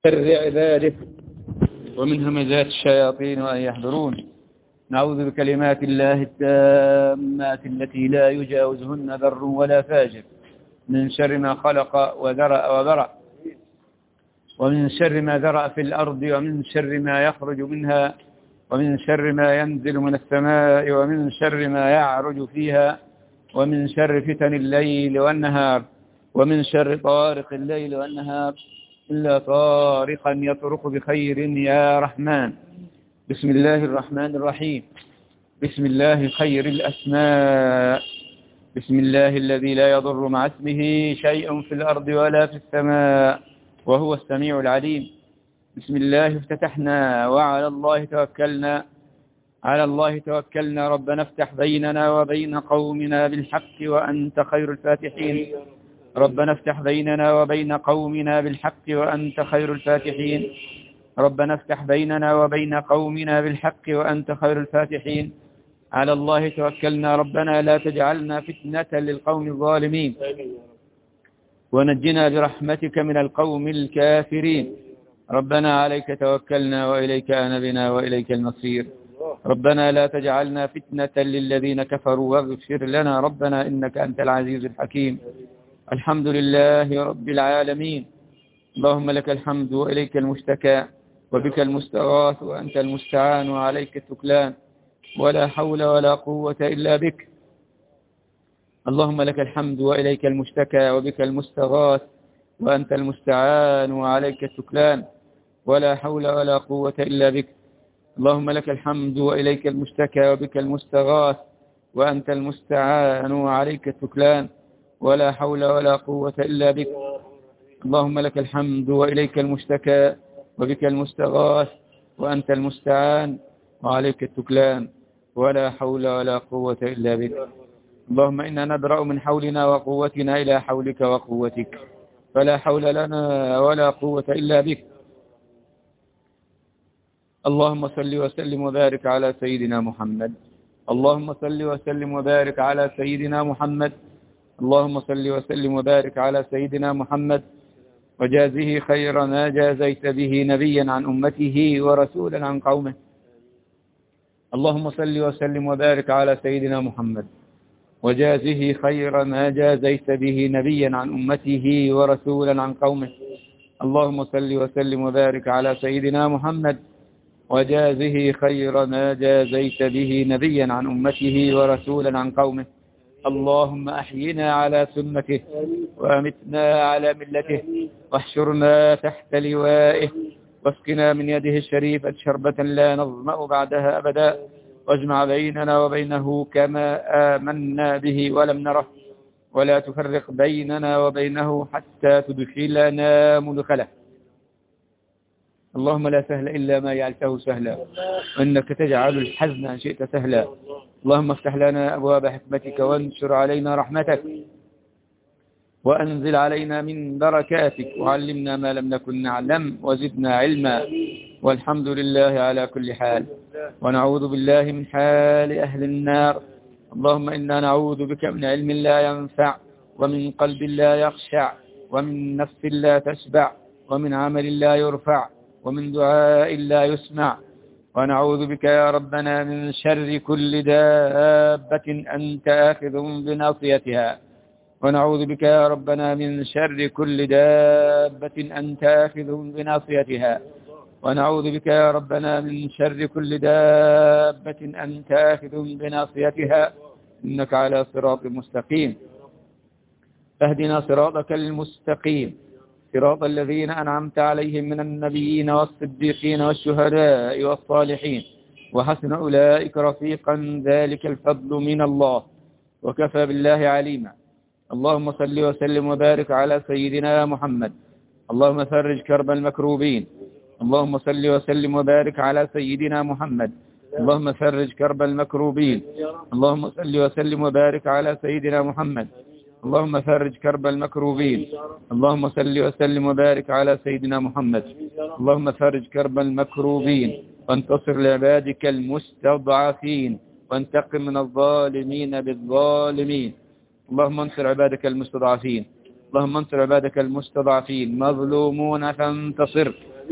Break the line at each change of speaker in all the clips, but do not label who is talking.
شر عبادك ومن همزات الشياطين وأن يحضرون. نعوذ بكلمات الله التامات التي لا يجاوزهن بر ولا فاجر من شر ما خلق وذرأ وبرأ، ومن شر ما ذرأ في الأرض، ومن شر ما يخرج منها، ومن شر ما ينزل من السماء، ومن شر ما يعرج فيها، ومن شر فتن الليل والنهار، ومن شر طارق الليل والنهار إلا طارقا يطرق بخير يا رحمن. بسم الله الرحمن الرحيم. بسم الله خير الأسماء. بسم الله الذي لا يضر مع اسمه شيء في الأرض ولا في السماء وهو السميع العليم. بسم الله افتتحنا وعلى الله توكلنا. على الله توكلنا. ربنا افتح بيننا وبين قومنا بالحق وأنت خير الفاتحين. ربنا افتح بيننا وبين قومنا بالحق وأنت خير الفاتحين. ربنا افتح بيننا وبين قومنا بالحق وأنت خير الفاتحين. على الله توكلنا. ربنا لا تجعلنا فتنة للقوم الظالمين، ونجنا برحمتك من القوم الكافرين. ربنا عليك توكلنا وإليك أنبنا وإليك المصير. ربنا لا تجعلنا فتنة للذين كفروا واغفر لنا ربنا إنك أنت العزيز الحكيم. الحمد لله رب العالمين. اللهم لك الحمد وإليك المشتكى وبك المستغاث وأنت المستعان وعليك التكلان، ولا حول ولا قوة إلا بك. اللهم لك الحمد وإليك المشتكى وبك المستغاث وأنت المستعان وعليك التكلان، ولا حول ولا قوة إلا بك. اللهم لك الحمد وإليك المشتكى وبك المستغاث وأنت المستعان وعليك التكلان، ولا حول ولا قوة إلا بك. اللهم لك الحمد وإليك المشتكى وبك المستغاث وأنت المستعان وعليك التكلان، ولا حول ولا قوة إلا بك. اللهم إنا نبرأ من حولنا وقوتنا إلى حولك وقوتك، فلا حول لنا ولا قوة إلا بك. اللهم صل وسلم وبارك على سيدنا محمد. اللهم صل وسلم وبارك على سيدنا محمد. اللهم صل وسلم وبارك على سيدنا محمد، وجازه خير ما جازيت به نبيا عن أمته ورسولا عن قومه. اللهم صل وسلم وبارك على سيدنا محمد، وجازه خير ما جازيت به نبيا عن أمته ورسولا عن قومه. اللهم صل وسلم وبارك على سيدنا محمد، وجازه خير ما جازيت به نبيا عن أمته ورسولا عن قومه. اللهم أحينا على سنته وأمتنا على ملته، واحشرنا تحت لوائه، واسقنا من يده الشريفة شربة لا نظمأ بعدها أبدا، واجمع بيننا وبينه كما آمنا به ولم نره، ولا تفرق بيننا وبينه حتى تدخلنا مدخله. اللهم لا سهل إلا ما جعلته سهلا، وإنك تجعل الحزن إن شئت سهلا. اللهم افتح لنا أبواب حكمتك وانشر علينا رحمتك، وأنزل علينا من بركاتك، وعلمنا ما لم نكن نعلم وزدنا علما، والحمد لله على كل حال. ونعوذ بالله من حال أهل النار. اللهم إنا نعوذ بك من علم لا ينفع، ومن قلب لا يخشع، ومن نفس لا تشبع، ومن عمل لا يرفع، ومن دعاء لا يسمع. ونعوذ بك يا ربنا من شر كل دابة أنت آخذ بناصيتها. ونعوذ بك يا ربنا من شر كل دابة أنت آخذ بناصيتها. ونعوذ بك يا ربنا من شر كل دابة أنت آخذ بناصيتها، إنك على صراط مستقيم. فاهدنا صراطك المستقيم، صراط الذين أنعمت عليهم من النبيين والصديقين والشهداء والصالحين، وحسن أولئك رفيقا، ذلك الفضل من الله، وكفى بالله عليما. اللهم صل وسلم وبارك على سيدنا محمد. اللهم فرج كرب المكروبين. اللهم صل وسلم وبارك على سيدنا محمد. اللهم فرج كرب المكروبين. اللهم صل وسلم وبارك على سيدنا محمد. اللهم فرج كرب المكروبين. اللهم صل وسلم وبارك على سيدنا محمد. اللهم فرج كرب المكروبين، وانتصر لعبادك المستضعفين، وانتقم من الظالمين بالظالمين. اللهم انصر عبادك المستضعفين. اللهم انصر عبادك المستضعفين، مظلومون فانتصر،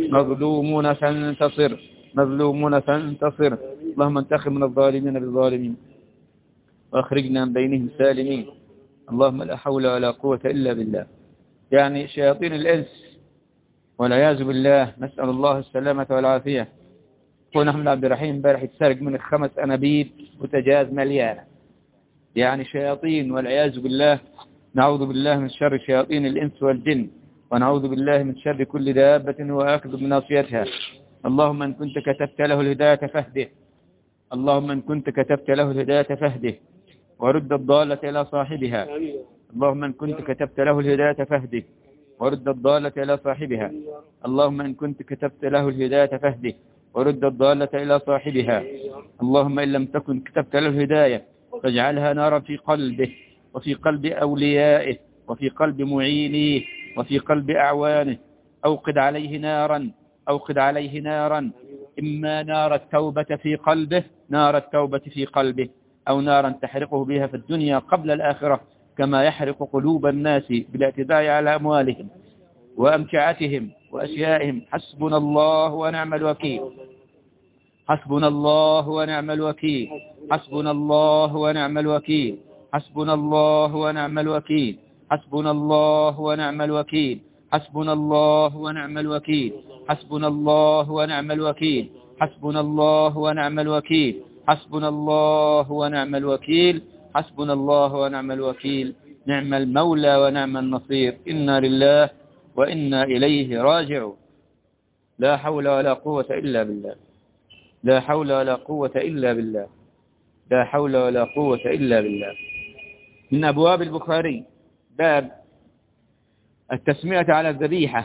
مظلومون فانتصر، مظلومون فانتصر. اللهم انتقم من الظالمين بالظالمين وأخرجنا من بينهم سالمين. اللهم لا حول ولا قوة إلا بالله. يعني شياطين الإنس والعياذ بالله، نسأل الله السلامة والعافية. أخونا أحمد عبد الرحيم امبارح يتسرق من 5 أنابيب بوتاجاز مليانة. يعني شياطين والعياذ بالله. نعوذ بالله من شر شياطين الإنس والجن، ونعوذ بالله من شر كل دابة وآخذ بناصيتها. اللهم إن كنت كتبت له الهداية فاهده، اللهم إن كنت كتبت له الهداية فاهده ورد الضالة إلى صاحبها. اللهم إن كنت كتبت له الهداية فاهده ورد الضالة إلى صاحبها. اللهم إن كنت كتبت له الهداية فاهده ورد الضالة إلى صاحبها. اللهم إن لم تكن كتبت له الهداية فاجعلها نارا في قلبه وفي قلب أوليائه وفي قلب معينيه وفي قلب أعوانه. أوقد عليه نارا، أوقد عليه نارا، إما نار التوبة في قلبه، نار التوبة في قلبه، أو نارا تحرقه بها في الدنيا قبل الآخرة، كما يحرق قلوب الناس بالاعتداء على أموالهم وأمتعتهم وأشيائهم. حسبنا الله ونعم الوكيل، حسبنا الله ونعم الوكيل، حسبنا الله ونعم الوكيل، حسبنا الله ونعم الوكيل، حسبنا الله ونعم الوكيل، حسبنا الله ونعم الوكيل، حسبنا الله ونعم الوكيل، حسبنا الله ونعم الوكيل، حسبنا الله ونعم الوكيل، حسبنا الله ونعم الوكيل. نعم المولى ونعم النصير. إنا لله وإنا إليه راجعون. لا حول ولا قوة إلا بالله، لا حول ولا قوة إلا بالله، لا حول ولا قوة إلا بالله. من أبواب البخاري باب التسمية على الذبيحة،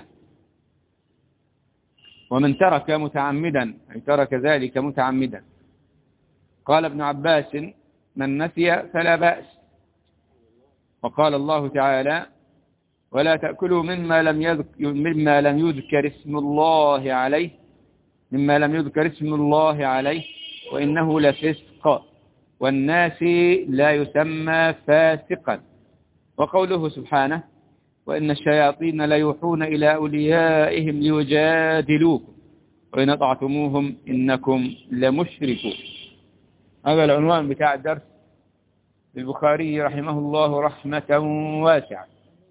ومن ترك متعمدا أي ترك ذلك متعمدا. قال ابن عباس: من نسي فلا بأس. وقال الله تعالى: ولا تأكلوا مما لم يذكر اسم الله عليه، مما لم يذكر اسم الله عليه وإنه لفسق، والناس لا يسمى فاسقا. وقوله سبحانه: وإن الشياطين ليوحون إلى أوليائهم ليجادلوكم وإن أطعتموهم إنكم لمشركون. هذا العنوان بتاع الدرس للبخاري رحمه الله رحمة واسعة.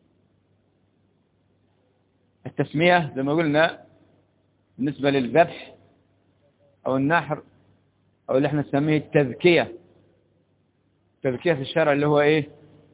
التسمية زي ما قلنا بالنسبة للذبح أو النحر أو اللي احنا نسميه التذكية. التذكية في الشرع اللي هو إيه؟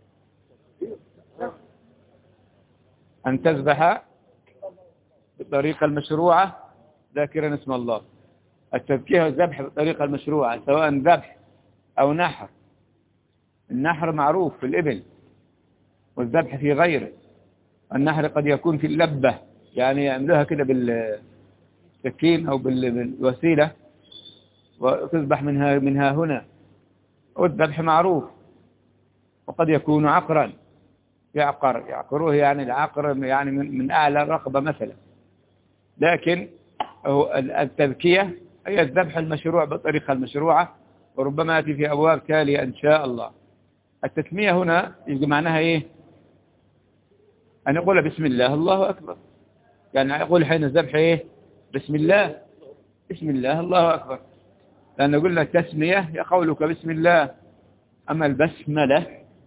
أن تذبح بالطريقة المشروعة ذاكرا اسم الله. التذكية والذبح بالطريقة المشروعة سواء ذبح أو نحر. النحر معروف في الإبل والذبح في غيره. النحر قد يكون في اللبة، يعني يعملوها كده بالسكين أو بالوسيلة وتذبح منها هنا. والذبح معروف. وقد يكون عقرا، يعقروه، يعني العقر يعني من أعلى الرقبة مثلا. لكن التذكية هي الذبح المشروع بالطريقة المشروعة، وربما يأتي في أبواب تالية إن شاء الله. التسمية هنا يجب معناها إيه؟ أن يقول بسم الله الله أكبر. يعني يقول حين الذبح إيه؟ بسم الله، بسم الله الله أكبر. لأن قلنا التسمية هي قولك بسم الله. أما البسملة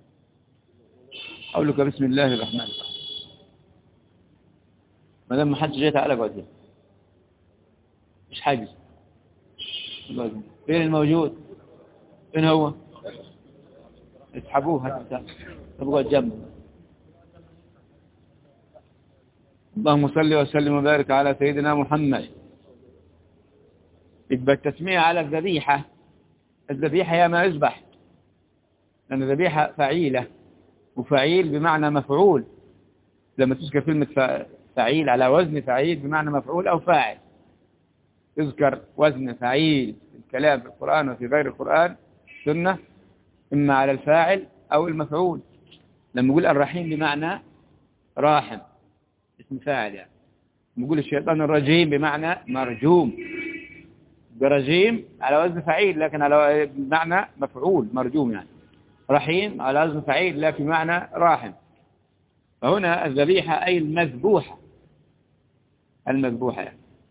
قولك بسم الله الرحمن الرحيم. ما دام ما حدش جاي تعالى قاعد مش حاجز. فين الموجود؟ فين هو؟ اسحبوه حتى تبغى الجنب. اللهم صل وسلم وبارك على سيدنا محمد. يبقى التسمية على الذبيحة. الذبيحة هي ما يذبح، لأن الذبيحة فعيلة، وفعيل بمعنى مفعول. لما تذكر كلمة فعيل على وزن فعيل بمعنى مفعول أو فاعل. يذكر وزن فعيل في الكلام في القرآن وفي غير القرآن سنة، إما على الفاعل أو المفعول. لما يقول الرحيم بمعنى راحم، اسم فاعل. يعني نقول الشيطان الرجيم بمعنى مرجوم. برجيم على وزن فعيل لكن على معنى مفعول مرجوم. يعني رحيم على وزن فعيل لكن معنى راحم. فهنا الذبيحة أي المذبوحة، المذبوحة يعني.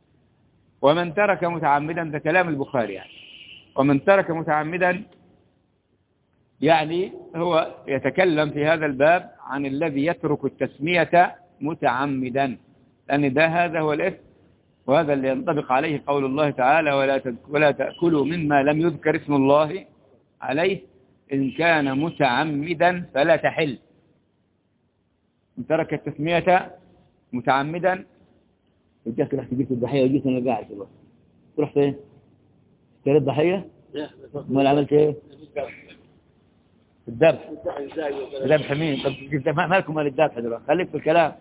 ومن ترك متعمدا، ده كلام البخاري يعني، ومن ترك متعمدا يعني هو يتكلم في هذا الباب عن الذي يترك التسمية متعمدا، لأن هذا هو الإثم، وهذا اللي ينطبق عليه قول الله تعالى ولا تأكلوا مما لم يذكر اسم الله عليه إن كان متعمدا فلا تحل. من ترك التسمية متعمدا، رجعت رحت جبت الضحية وجيت أنا قاعد دلوقتي، رحت إيه؟ اشتريت ضحية؟ ما عملت إيه؟ الذبح. الذبح مين؟ طب مالكم مال الذبح دلوقتي؟ خليك في الكلام.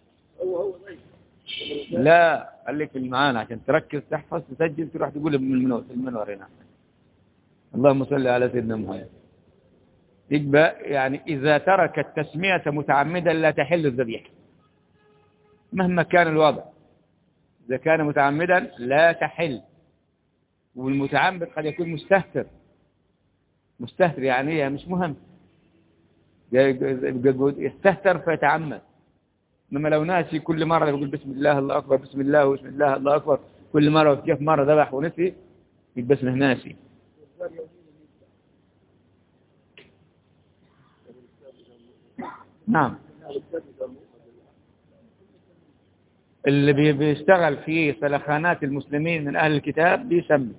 لا خليك في المعاني عشان تركز تحفظ تسجل تروح تقول من المنور هنا. اللهم صل على سيدنا محمد. يبقى يعني إذا ترك التسمية متعمدا لا تحل الذبيحة مهما كان الوضع. إذا كان متعمدا لا تحل، والمتعمد قد يكون مستهتر يعني مش مهم، يستهتر فيتعمد. إنما لو ناسي كل مرة يقول بسم الله الله أكبر بسم الله وبسم الله الله أكبر كل مرة، وكيف مرة ذبح ونسي يبقى اسمه ناسي. نعم. اللي بيشتغل في سلخانات المسلمين من أهل الكتاب بيسمي.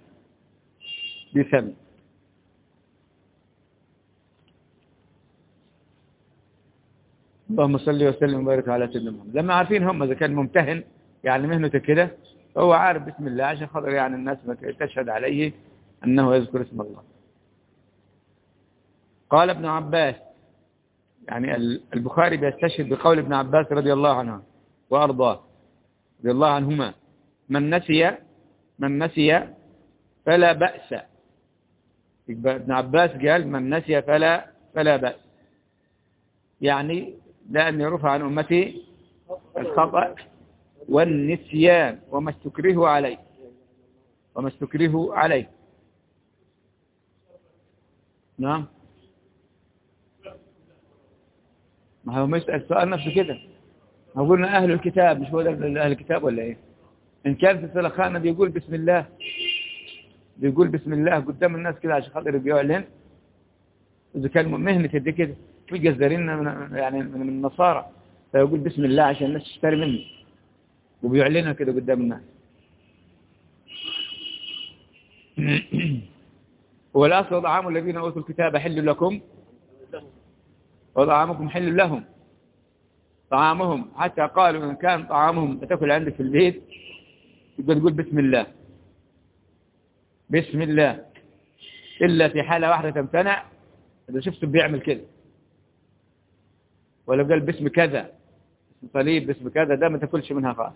اللهم صل وسلم وبارك على سيدنا محمد. لما عارفين هم إذا كان ممتهن يعني مهنته كده هو عارف بسم الله عشان خاطر يعني الناس تشهد عليه أنه يذكر اسم الله. قال ابن عباس، يعني البخاري بيستشهد بقول ابن عباس رضي الله عنه وأرضاه رضي الله عنهما: من نسي فلا بأس. ابن عباس قال من نسي فلا بأس، يعني لأن يرفع عن أمتي الخطأ والنسيان وما استكره عليه. نعم. ما هو مسأل سؤال نفسه كده، ما قلنا أهل الكتاب، مش هو ده أهل الكتاب ولا إيه؟ إن كان في السلخانة بيقول بسم الله قدام الناس كده عشان خاطر بيعلن. إذا كان مهنة دي كده في جزارين يعني من النصارى فيقول بسم الله عشان الناس تشتري منه وبيعلنها كده قدام الناس. والأصل طعام الذين أوتوا الكتاب حل لكم وطعامكم حل لهم. طعامهم حتى قالوا إن كان طعامهم بتاكل عندك في البيت يبقى تقول بسم الله إلا في حالة واحدة تمتنع، إذا شفته بيعمل كده ولا قال باسم كذا اسم صليب باسم كذا ده ما تاكلش منها خالص.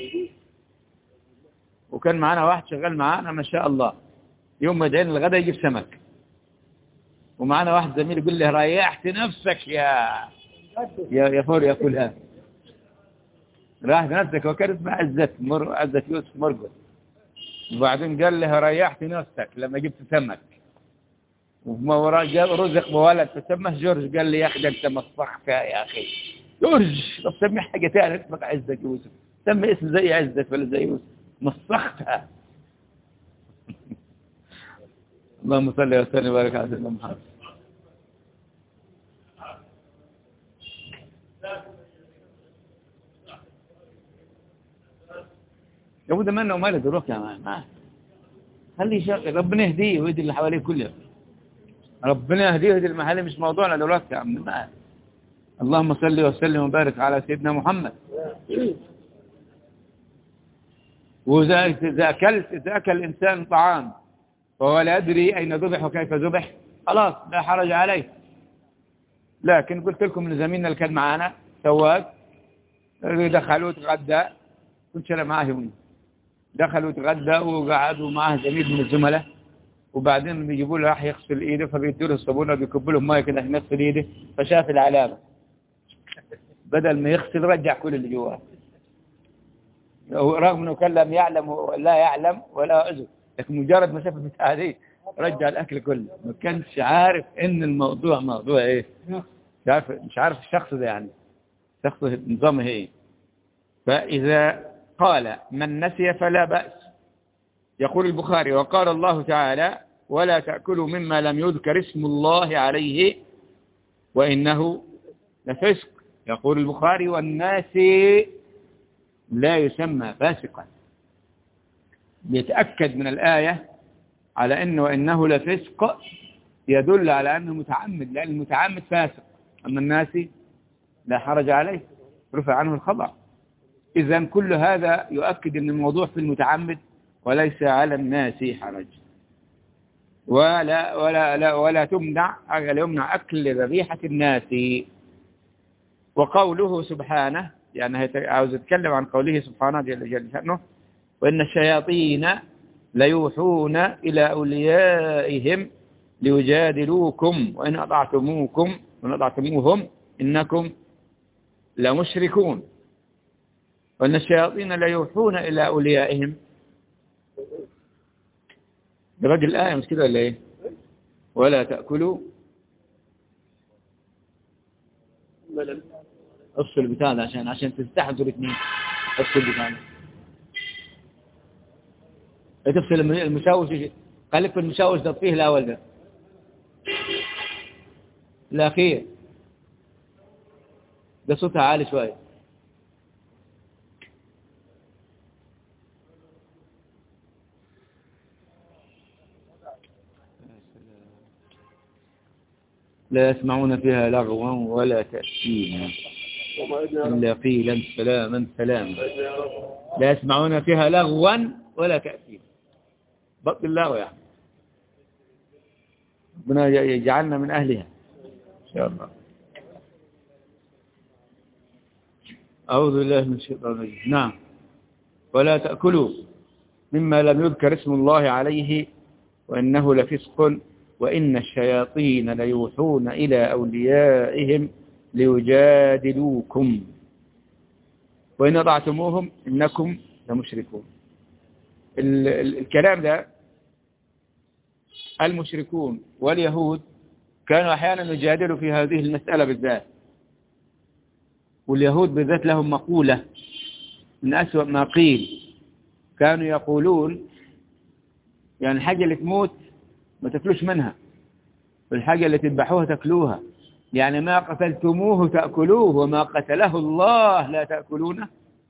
وكان معانا واحد شغال معانا ما شاء الله يوم ما يدعين الغداء يجيب سمك، ومعانا واحد زميل يقول له ريحت نفسك يا فور ياكلها. ريحت نفسك، وكان اسمه عزة يوسف مرقد. وبعدين قال له ريحت نفسك لما جبت سمك، وما وراء رزق بولد فسمه جورج. قال لي يا اخي انت مسخت يا اخي جورج، طب سمي حاجه ثانيه اسمك عزة يوسف، سمي اسم زي عزة ولا زي يوسف، مسختها. اللهم صل وسلم وبارك على سيدنا محمد. يا ابو ده منه وماله دروك يا مان، خليه يشغل، ربنا يهديه ويهدي اللي حواليه كله، ربنا يهديه ويهدي المحل، مش موضوعنا دلوقتي يا عم. اللهم صل وسلم وبارك على سيدنا محمد. وإذا أكل الإنسان طعام وهو لا يدري أين ذبح وكيف ذبح خلاص لا حرج عليه. لكن قلت لكم من زميلنا اللي كان معانا سواق دخلوا يتغدى، كنت أنا معاه يوم، دخلوا يتغدى وقعدوا معاه زميل من الزملاء، وبعدين بيجيبوا له راح يغسل ايده فبيدوا له الصابونه وبيكبوا له ميه كده يغسل ايده، فشاف العلامه بدل ما يغسل رجع كل اللي جواه، رغم انه كان لم يعلم ولا يعلم ولا عذر، لكن مجرد ما شاف البتاعه دي رجع الاكل كله. ما كانش عارف ان الموضوع موضوع ايه، مش عارف الشخص ده يعني شخص نظامه ايه. فاذا قال من نسي فلا بأس، يقول البخاري: وقال الله تعالى: ولا تأكلوا مما لم يذكر اسم الله عليه وإنه لفسق. يقول البخاري: والناس لا يسمى فاسقا. بيتأكد من الآية على أنه وإنه لفسق يدل على أنه متعمد، لأن المتعمد فاسق، أما الناس لا حرج عليه، رفع عنه الخطأ. إذن كل هذا يؤكد أن الموضوع في المتعمد وليس على الناس حرج. ولا يمنع أكل ذبيحة الناس. وقوله سبحانه، يعني عاوز يتكلم عن قوله سبحانه جل شأنه: وإن الشياطين ليوحون إلى أوليائهم ليجادلوكم وإن أطعتموهم إنكم لمشركون. وإن الشياطين ليوحون إلى أوليائهم. برجل الآية مش كده ولا إيه؟ ولا تأكلوا افصل بتاع ده عشان تستحضر الاثنين. افصل بتاع ده، تفصل المشاوش. خليك في المشاوش ده، فيه الأول ده الأخير ده صوتها عالي شوية. لا يسمعون فيها لغوا ولا تأثيما إلا قيلا سلاما سلاما. لا يسمعون فيها لغوا ولا تأثيما. بطل الله يعني، ربنا يجعلنا من أهلها إن شاء الله. أعوذ بالله من الشيطان الرجيم. نعم. ولا تأكلوا مما لم يذكر اسم الله عليه وإنه لفسق وإن الشياطين ليوحون إلى أوليائهم ليجادلوكم وإن أطعتموهم إنكم لمشركون. الكلام ده المشركون واليهود كانوا أحيانا يجادلوا في هذه المسألة بالذات. واليهود بالذات لهم مقولة من أسوأ ما قيل. كانوا يقولون يعني الحاجة اللي تموت ما تأكلوش منها، والحاجة اللي تذبحوها تأكلوها. يعني ما قتلتموه تأكلوه وما قتله الله لا تأكلونه.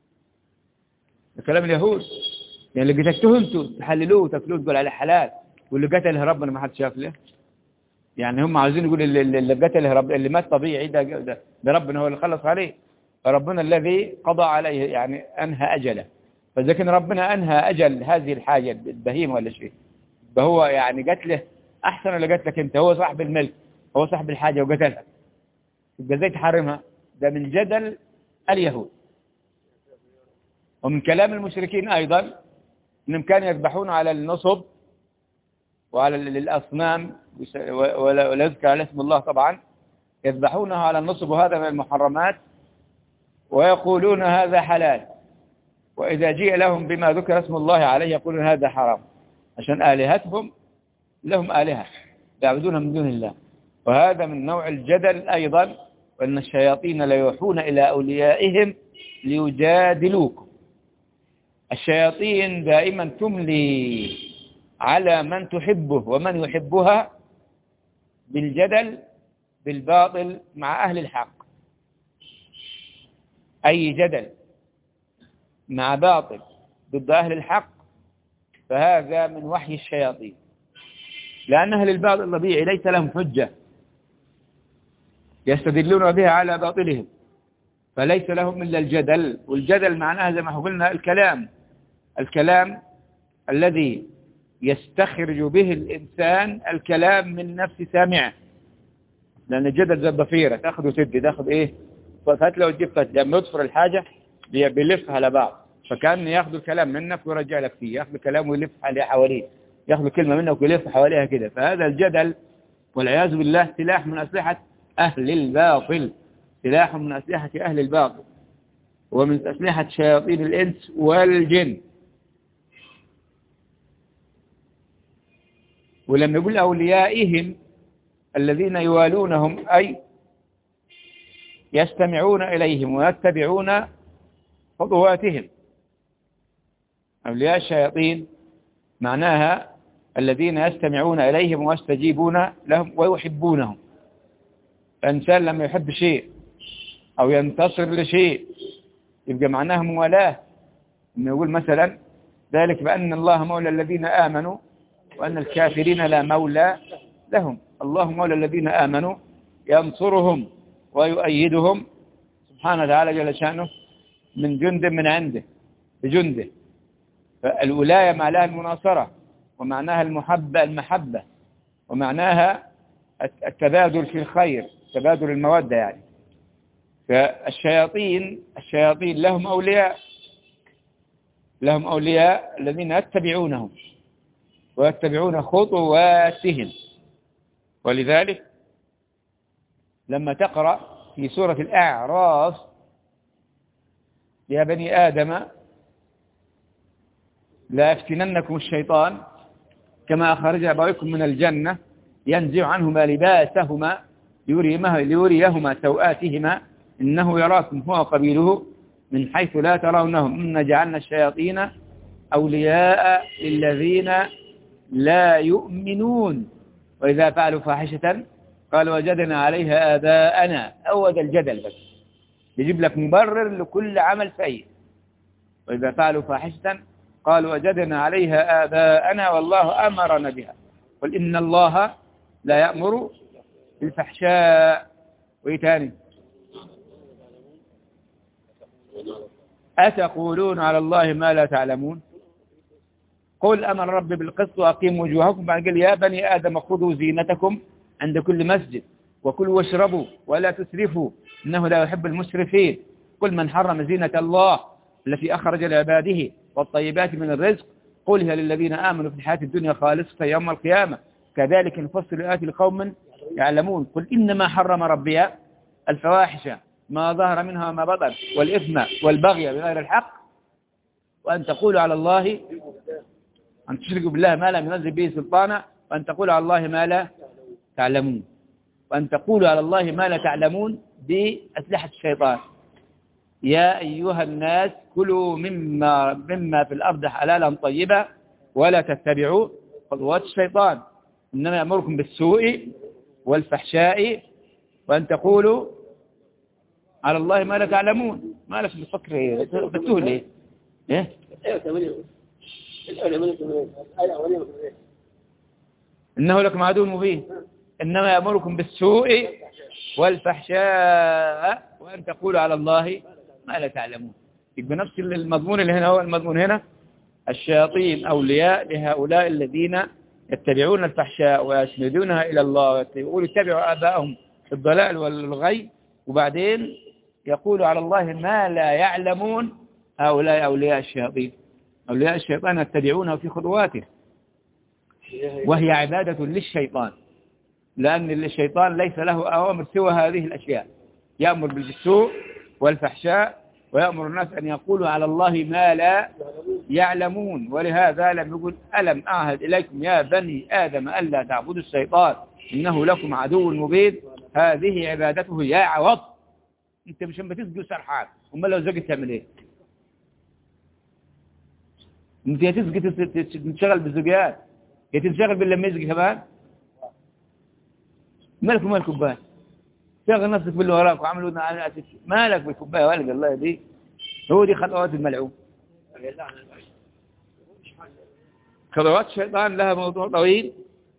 كلام اليهود. يعني اللي قتلتوه انتوا تحللوه وتأكلوه تقول عليه حلال، واللي قتله ربنا ما حد شاف له. يعني هم عاوزين يقول اللي قتله رب، اللي مات طبيعي ده ربنا هو اللي خلص عليه، فربنا الذي قضى عليه يعني أنهى أجله. فإذا كان ربنا أنهى أجل هذه الحاجة البهيمة ولا شيء، فهو يعني قتله أحسن ولا قتلك أنت؟ هو صاحب الملك، هو صاحب الحاجة وقتلها، يبقى ازاي تحرمها؟ ده من جدل اليهود. ومن كلام المشركين أيضا أنهم كانوا يذبحون على النصب وعلى الأصنام ولا يذكر على اسم الله طبعا، يذبحونها على النصب وهذا من المحرمات، ويقولون هذا حلال، وإذا جيء لهم بما ذكر اسم الله عليه يقولون هذا حرام، عشان آلهتهم لهم آلهة يعبدونها من دون الله. وهذا من نوع الجدل أيضا. وأن الشياطين ليوحون إلى أوليائهم ليجادلوكم. الشياطين دائما تملي على من تحبه ومن يحبها بالجدل بالباطل مع أهل الحق. أي جدل مع باطل ضد أهل الحق فهذا من وحي الشياطين، لأن أهل الباطل طبيعي ليس لهم حجة يستدلون بها على باطلهم، فليس لهم إلا الجدل. والجدل معناها زي ما قلنا الكلام الذي يستخرج به الإنسان الكلام من نفس سامعه. لأن الجدل زي الضفيرة، تأخذ وتدي، تأخذ إيه فتلة وتجيب فتلة، لما يضفر الحاجة بيلفها على بعض، فكان يأخذ الكلام منك ويرجع لك فيه، يأخذ الكلام ويلف حواليه، يأخذ كلمة منك ويلف حواليها كده. فهذا الجدل والعياذ بالله سلاح من أسلحة أهل الباطل، سلاح من أسلحة أهل الباطل ومن أسلحة شياطين الإنس والجن. ولما يقول أوليائهم الذين يوالونهم أي يستمعون إليهم ويتبعون خطواتهم. أولياء الشياطين معناها الذين يستمعون إليهم ويستجيبون لهم ويحبونهم. الإنسان لما يحب شيء أو ينتصر لشيء يبقى معناها موالاه، إنه يقول مثلا ذلك بأن الله مولى الذين آمنوا وأن الكافرين لا مولى لهم. الله مولى الذين آمنوا ينصرهم ويؤيدهم سبحانه وتعالى جل شأنه من جند من عنده بجنده. فالولاية معناها المناصرة، ومعناها المحبة، ومعناها التبادل في الخير، تبادل المودة يعني. فالشياطين لهم أولياء الذين يتبعونهم ويتبعون خطواتهم. ولذلك لما تقرأ في سورة الأعراف يا بني آدم لا يفتننكم الشيطان كما أخرج أبويكم من الجنة ينزع عنهما لباسهما ليريهما سوآتهما إنه يراكم هو وقبيله من حيث لا ترونهم إنا جعلنا الشياطين أولياء للذين لا يؤمنون وإذا فعلوا فاحشة قالوا وجدنا عليها آباءنا. أود الجدل بس يجيب لك مبرر لكل عمل سيء. وإذا فعلوا فاحشة قالوا وجدنا عليها آباءنا والله أمرنا بها. قل إن الله لا يأمر بالفحشاء. وإيه تاني؟ أتقولون على الله ما لا تعلمون قل أمر ربي بالقسط وأقيموا وجوهكم. بعد قال يا بني آدم خذوا زينتكم عند كل مسجد وكلوا واشربوا ولا تسرفوا إنه لا يحب المسرفين. قل من حرم زينة الله التي أخرج لعباده والطيبات من الرزق قل هي للذين آمنوا في الحياة الدنيا خالصة يوم القيامة كذلك نفصل الآيات لقوم يعلمون. قل إنما حرم ربي الفواحش ما ظهر منها وما بطن والإثم والبغي بغير الحق وأن تقولوا على الله أن تشركوا بالله ما لم ينزل به سلطانا وأن تقولوا على الله ما لا تعلمون. وأن تقولوا على الله ما لا تعلمون بأسلحة الشيطان. يا أيها الناس كلوا مما في الأرض حلالا طيبا ولا تتبعوا خطوات الشيطان إنما يأمركم بالسوء والفحشاء وأن تقولوا على الله ما لا تعلمون. ما لك بتفكر بتقول ليه؟ إيه؟ إنه لكم عدو مبين إنما يأمركم بالسوء والفحشاء وأن تقولوا على الله ما لا تعلمون. يبقى نفس المضمون اللي هنا هو المضمون هنا. الشياطين أولياء لهؤلاء الذين يتبعون الفحشاء ويسندونها إلى الله ويقولوا اتبعوا آباءهم في الضلال والغي وبعدين يقولوا على الله ما لا يعلمون. هؤلاء أولياء الشياطين. أولياء الشيطان يتبعونه في خطواته وهي عبادة للشيطان لأن الشيطان ليس له أوامر سوى هذه الأشياء. يأمر بالسوء والفحشاء ويأمر الناس أن يقولوا على الله ما لا يعلمون. ولهذا لم يقول ألم أعهد إليكم يا بني آدم ألا تعبدوا الشيطان إنه لكم عدو مبين. هذه عبادته يا عوض. أنت مش بتسجد سرحان أما لو زقت تعمل إيه؟ أنت هتسجد تشتغل بالزقيات تشتغل باللما يزقي كمان مالك ومال الكوبايه شغل نفسك باللي وراك وعملوا مالك بالكوبايه والق الله يهديك. هو دي خطوات الملعون. خطوات الشيطان لها موضوع طويل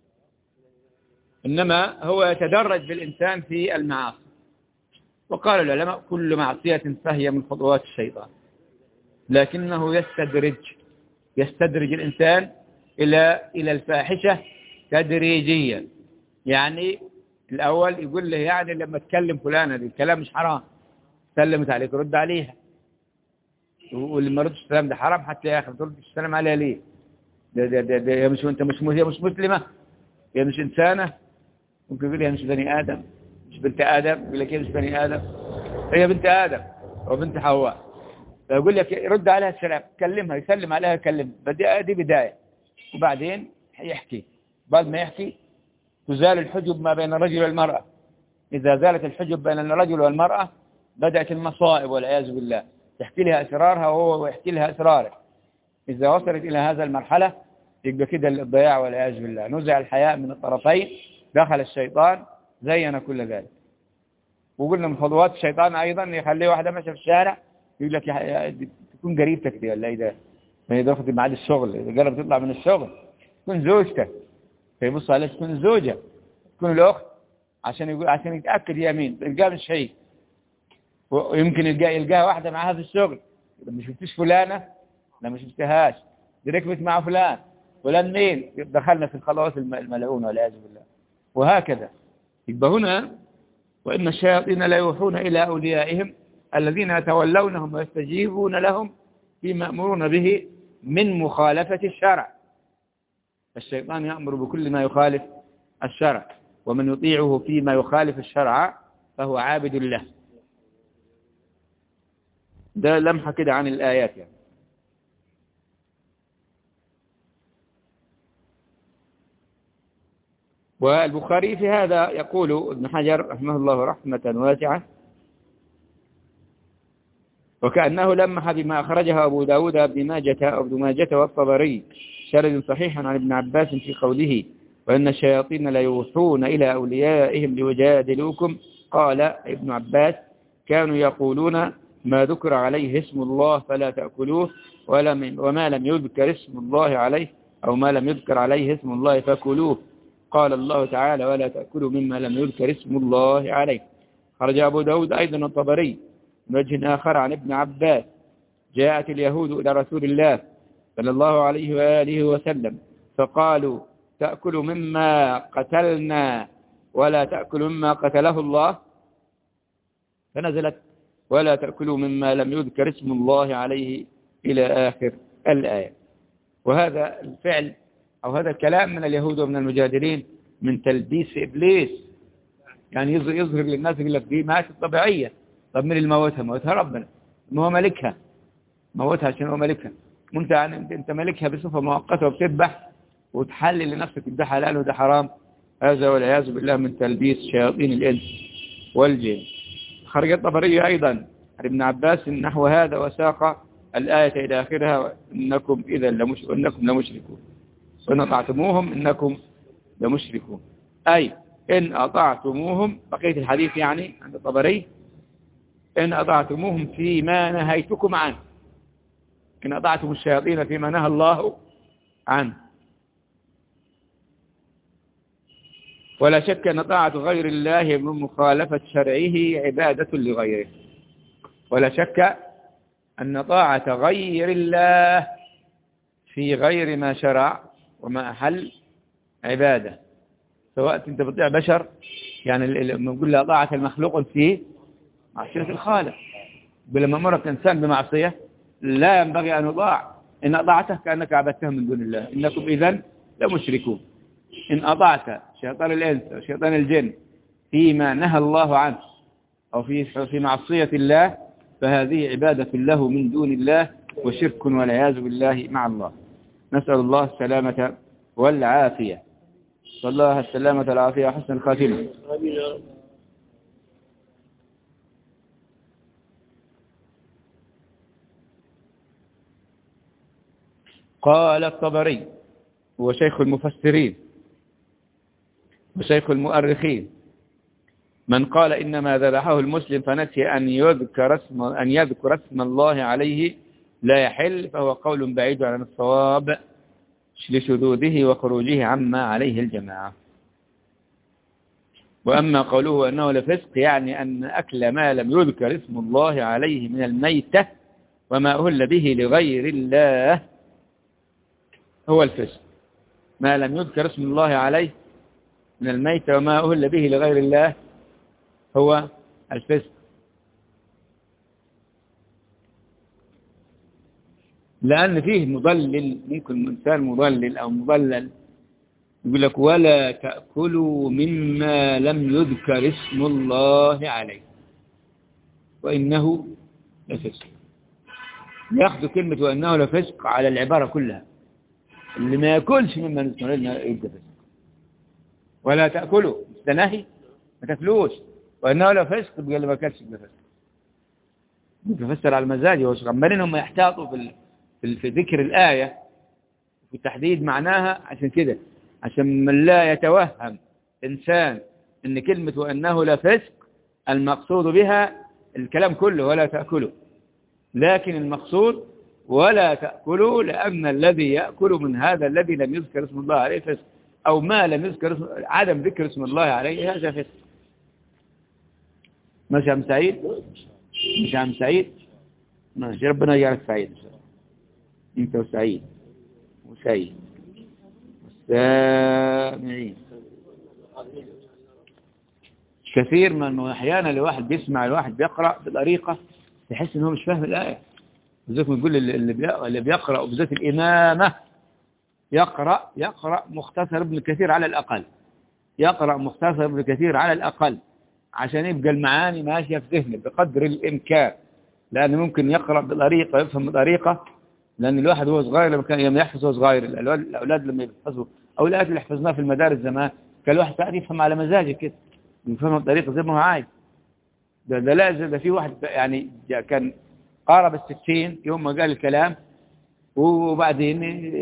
إنما هو يتدرج بالإنسان في المعاصي. وقال العلماء كل معصية فهي من خطوات الشيطان لكنه يستدرج الإنسان إلى الفاحشة تدريجيا. يعني الأول يقول له يعني لما تكلم فلانة دي الكلام مش حرام سلمت عليك رد عليها واللي ما ردش السلام ده حرام حتى يا أخي ترد السلام عليها ليه؟ ده هي مش مسلمة هي مش إنسانة. ممكن يقول هي مش بني آدم مش بنت آدم يقول لك هي مش بني آدم هي بنت آدم وبنت حواء. فيقول لك رد عليها السلام كلمها يسلم عليها يكلم دي بداية. وبعدين يحكي بعد ما يحكي تزال الحجب ما بين الرجل والمرأة. إذا زالت الحجب بين الرجل والمرأة بدأت المصائب والعياذ بالله. تحكي لها أسرارها وهو يحكي لها أسراره. إذا وصلت إلى هذا المرحلة يبقى كده الضياع والعياذ بالله. نزع الحياء من الطرفين، دخل الشيطان زين كل ذلك. وقلنا من خطوات الشيطان أيضا يخليه واحدة ماشية في الشارع يقول لك تكون قريبتك دي ولا إيه ده؟ ما يدخل بعد الشغل، إذا قرب تطلع من الشغل تكون زوجتك، فيبص عليك تكون الزوجة، تكون الأخت، عشان يتأكد يمين تلقاه مش هي. ويمكن يلقاها واحدة معها في الشغل، ما شفتش فلانة؟ لا ما شفتهاش، دي ركبت مع فلان مين؟ دخلنا في الخلاص الملعون والعياذ بالله. وهكذا. يبقى هنا وإن الشياطين لا يوحون إلى أوليائهم الذين يتولونهم ويستجيبون لهم فيما يأمرون به من مخالفة الشرع. الشيطان يأمر بكل ما يخالف الشرع، ومن يطيعه فيما يخالف الشرع فهو عابد له. ده لمحة كده عن الآيات يعني. والبخاري في هذا يقول ابن حجر رحمه الله رحمة واسعة: وكأنه لمح بما أخرجه أبو داود ابن ماجة والطبري شرد صحيحا عن ابن عباس في قوله: وإن الشياطين لا يوحون إلى أوليائهم ليجادلوكم. قال ابن عباس: كانوا يقولون ما ذكر عليه اسم الله فلا تأكلوه، وما لم يذكر اسم الله عليه أو ما لم يذكر عليه اسم الله فكلوه. قال الله تعالى: ولا تأكلوا مما لم يذكر اسم الله عليه. خرج أبو داود أيضا الطبري من وجه آخر عن ابن عباس: جاءت اليهود إلى رسول الله صلى الله عليه وآله وسلم فقالوا: تأكل مما قتلنا ولا تأكل مما قتله الله، فنزلت: ولا تأكلوا مما لم يذكر اسم الله عليه إلى آخر الآية. وهذا الفعل أو هذا الكلام من اليهود ومن المجادلين من تلبيس إبليس، يعني يظهر للناس يقول لك دي ماتت طبيعية. طب من الموتها؟ موتها ربنا، ما هو ملكها، موتها عشان هو ملكها. انت ملكها بصفة مؤقتة وبتذبح وتحلل لنفسك ده حلال وده حرام. هذا والعياذ بالله من تلبيس شياطين الإنس والجن. خرج الطبري أيضا عن ابن عباس نحو هذا وساق الآية إلى آخرها: إنكم إذا لمشركون، وإن أطعتموهم إنكم لمشركون. أي إن أطعتموهم، بقية الحديث يعني عند الطبري: إن أطعتموهم فيما نهيتكم عنه، إن أطعتم الشياطين فيما نهى الله عنه. ولا شك أن طاعة غير الله من مخالفة شرعه عبادة لغيره. ولا شك أن طاعة غير الله في غير ما شرع وما أحل عبادة، سواء أنت بتطيع بشر، يعني نقول له طاعة المخلوق فيه معصية الخالق. لما أمرك إنسان بمعصية لا ينبغي أن يطاع. إن أطاعته كأنك عبدته من دون الله، إنكم إذن لمشركون. إن أطعت شيطان الإنس أو شيطان الجن فيما نهى الله عنه أو في معصية الله فهذه عبادة له من دون الله وشرك والعياذ بالله مع الله. نسأل الله السلامة والعافية. صلى الله السلامة والعافية وحسن الخاتمة. قال الطبري هو شيخ المفسرين وشيخ المؤرخين: من قال إنما ذبحه المسلم فنسي أن يذكر اسم الله عليه لا يحل، فهو قول بعيد عن الصواب لشذوذه وخروجه عما عليه الجماعة. وأما قوله أنه لفسق، يعني أن أكل ما لم يذكر اسم الله عليه من الميتة وما أهل به لغير الله هو الفسق. ما لم يذكر اسم الله عليه من الميتة وما أهل به لغير الله هو الفسق. لأن فيه مضلل، ممكن إنسان مضلل أو مضلل يقول لك: ولا تأكلوا مما لم يذكر اسم الله عليه وإنه لفسق. يأخذ كلمة وإنه لفسق على العبارة كلها، اللي ما يأكلش مما نذكر يبقى فسق. ولا تأكلوا ده نهي، ما تأكلوش، وإنه لفسق يبقى اللي ما أكلش يبقى فسق. بيفسر على المزاج. عمالين هم يحتاطوا في ذكر الآية بالتحديد معناها عشان كده، عشان من لا يتوهم إنسان إن كلمة وأنه لا فسق المقصود بها الكلام كله ولا تأكله، لكن المقصود ولا تأكلوا، لأن الذي يأكل من هذا الذي لم يذكر اسم الله عليه فسق، أو ما لم يذكر عدم ذكر اسم الله عليه هذا فسق. ماشي يا عم سعيد؟ ماشي يا عم سعيد؟ ماشي، ربنا يجعلك سعيد إن شاء الله، أنت وسعيد وسعيد والسامعين. كثير من أحيانا الواحد بيسمع الواحد بيقرأ بطريقة يحس إنه مش فاهم الآية، بالذات نقول اللي بيقرأ وبالذات الإمامة يقرأ مختصر ابن كثير على الأقل، يقرأ مختصر ابن كثير على الأقل عشان يبقى المعاني ماشية في ذهنه بقدر الإمكان، لأنه ممكن يقرأ بطريقة يفهم بطريقة، لأن الواحد هو صغير لما كان يحفظ هو صغير، الأولاد لما يحفظوا أو الآيات اللي حفظناها في المدارس زمان كان الواحد قاعد يفهم على مزاجه كده، يفهمها بطريقة زي ما هو عايز. ده لازم، ده في واحد يعني كان قارب 60 يوم ما قال الكلام، وبعدين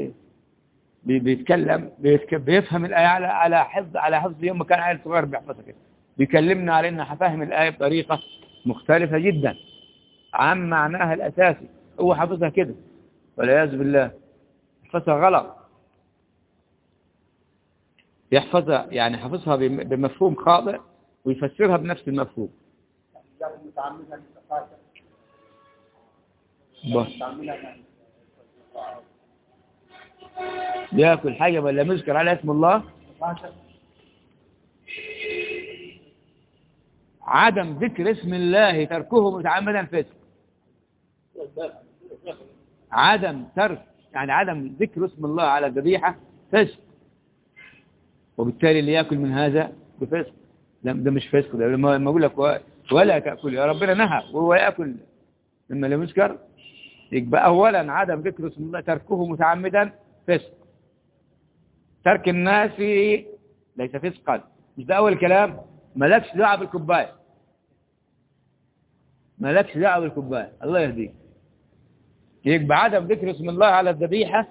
بيتكلم بيفهم الآية على حفظ يوم ما كان عيل صغير بيحفظها كده، بيكلمنا على إنه فاهم الآية بطريقة مختلفة جدا عن معناها الأساسي، هو حفظها كده والعياذ بالله، حفظها غلط، يحفظها يعني حفظها بمفهوم خاطئ ويفسرها بنفس المفهوم. ياكل حاجة ولا مذكر على اسم الله، عدم ذكر اسم الله تركه متعمدا فسق. عدم ترك يعني عدم ذكر اسم الله على الذبيحة فسق، وبالتالي اللي يأكل من هذا بفسق. ده مش فسق، ده لما أقول لك ولا تأكل، يا ربنا نهى وهو يأكل مما لم يذكر، يبقى أولا عدم ذكر اسم الله تركه متعمدا فسق، ترك الناس ليس فسقا. مش ده أول كلام، مالكش دعوة بالكوباية، مالكش دعوة بالكوباية، الله يهديك. يبقى عدم ذكر اسم الله على الذبيحة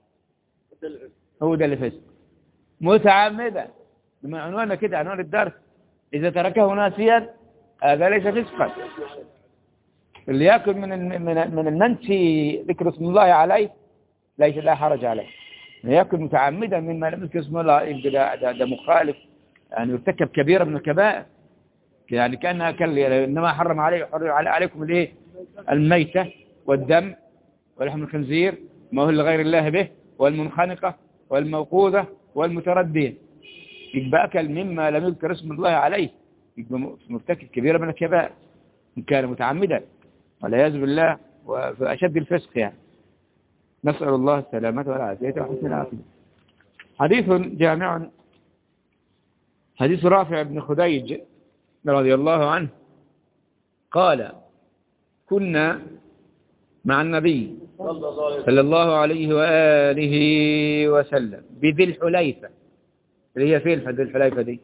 هو ده اللي فسق متعمدا، من عنواننا كده عنوان الدرس، إذا تركه ناسيا هذا ليس فسقا. اللي يأكل من المنسي ذكر اسم الله عليه ليس لا حرج عليه، يأكل متعمدا مما لم يذكر اسم الله ده مخالف، يعني يرتكب كبيرة من الكبائر، يعني كأنها إنما حرم عليكم الايه الميتة والدم ولحم الخنزير ما هو لغير الله به والمنخنقة والموقوذة والمتردية، يبقى أكل مما لم يذكر اسم الله عليه، يبقى مرتكب كبيرة من الكبائر إن كان متعمدا والعياذ بالله، وأشد الفسق يعني. نسأل الله السلامة والعافية وحسن العافية. حديث جامع، حديث رافع بن خديج رضي الله عنه قال: كنا مع النبي صلى الله عليه وآله وسلم بذي الحليفة، اللي هي فين ذي الحليفة دي؟